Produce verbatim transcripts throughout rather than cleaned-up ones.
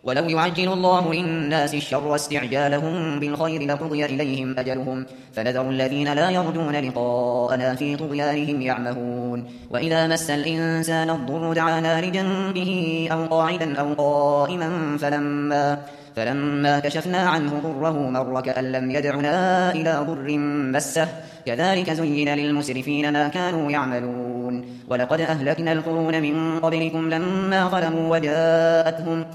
ولو يعجل الله للناس الشر استعجالهم بالخير لقضي إليهم أجلهم فنذر الذين لا يرجون لقاءنا في طغيانهم يعمهون وإذا مس الإنسان الضر دعانا لجنبه أو قاعدا أو قائما فلما فلما كشفنا عنه ضره مر كأن لم يدعنا إلى ضر مسه كذلك زين للمسرفين ما كانوا يعملون ولقد أهلكنا القرون من قبلكم لما ظلموا وجاءتهم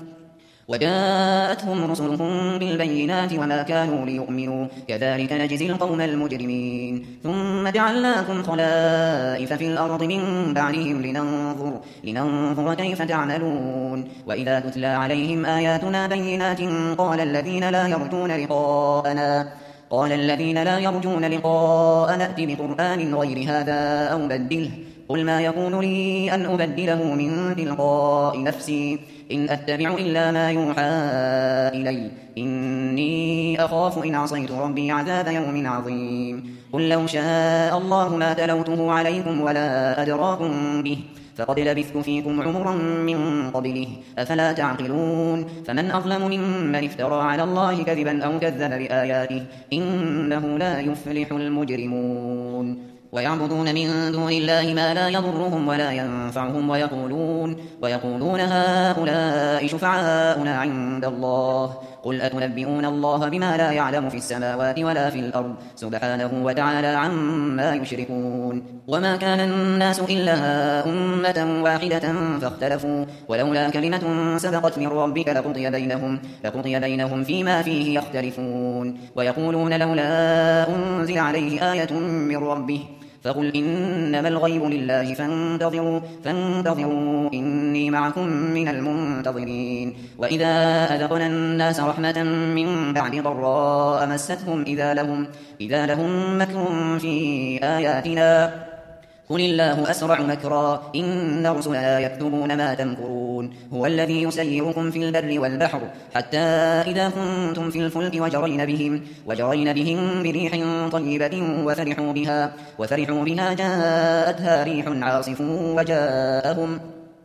وجاءتهم رسلهم بالبينات وما كانوا ليؤمنوا كذلك نجزي القوم المجرمين ثم جعلناكم خلائف في الأرض من بعدهم لننظر, لننظر كيف تعملون وإذا تتلى عليهم آياتنا بينات قال الذين لا يرجون لقاءنا قال الذين لا يرجون لقاءنا ائت بقرآن غير هذا أو بدله قل ما يكون لي أن أبدله من تلقاء نفسي إن أتبع إلا ما يوحى إلي إني أخاف إن عصيت ربي عذاب يوم عظيم قل لو شاء الله ما تلوته عليكم ولا أدراكم به فقد لبثت فيكم عمرا من قبله أفلا تعقلون فمن أظلم ممن افترى على الله كذبا أو كذب بآياته إنه لا يفلح المجرمون ويعبدون من دون الله ما لا يضرهم ولا ينفعهم ويقولون, ويقولون هؤلاء شفعاؤنا عند الله قل أتنبئون الله بما لا يعلم في السماوات ولا في الأرض سبحانه وتعالى عما يشركون وما كان الناس إلا أمة واحدة فاختلفوا ولولا كلمة سبقت من ربك لقضي بينهم, لقضي بينهم فيما فيه يختلفون ويقولون لولا أنزل عليه آية من ربه فقل إنما الغيب لله فانتظروا, فانتظروا إني معكم من المنتظرين وإذا أذقنا الناس رحمة من بعد ضراء مستهم إذا لهم, إذا لهم مكر في آياتنا قل الله أسرع مكرا إن رسلنا يكتبون ما تمكرون هو الذي يسيركم في البر والبحر حتى إذا كنتم في الفلك وجرين بهم, وجرين بهم بريح طيبة وفرحوا بها, وفرحوا بها جاءتها ريح عاصف وجاءهم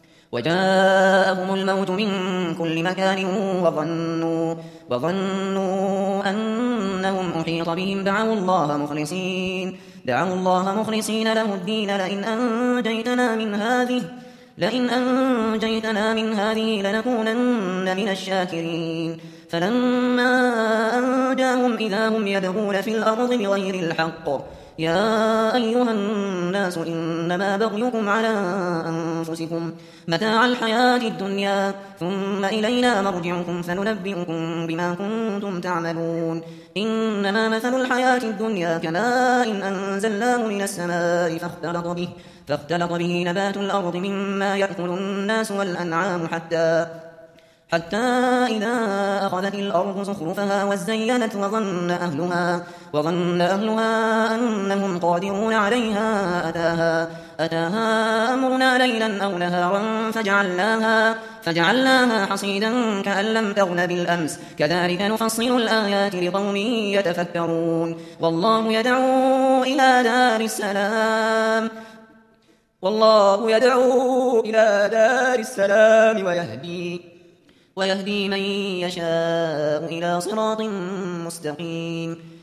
وجاءهم الموت من كل مكان وظنوا, وظنوا أنهم أحيط بهم دعوا الله مخلصين دعوا الله مخلصين له الدين لئن أنجيتنا من هذه لئن أنجيتنا من هذه لنكونن من الشاكرين فلما أنجاهم إذا هم يبغون في الأرض بغير الحق يا أيها الناس إنما بغيكم على أنفسكم متاع الحياة الدنيا ثم إلينا مرجعكم فننبئكم بما كنتم تعملون إنما مثل الحياة الدنيا كماء إن أنزلناه من السماء فاختلط به, فاختلط به نبات الأرض مما يأكل الناس والأنعام حتى حتى إذا أخذت الأرض زخرفها وزينت وظن أهلها, وظن أهلها أنهم قادرون عليها أتاها, أتاها أمرنا ليلا أو نهارا فجعلناها, فجعلناها حصيدا كأن لم تغن بالأمس كذلك نفصل الآيات لقوم يتفكرون والله يدعو إلى دار السلام والله يدعو إلى دار السلام ويهدي ويهدي من يشاء إلى صراط مستقيم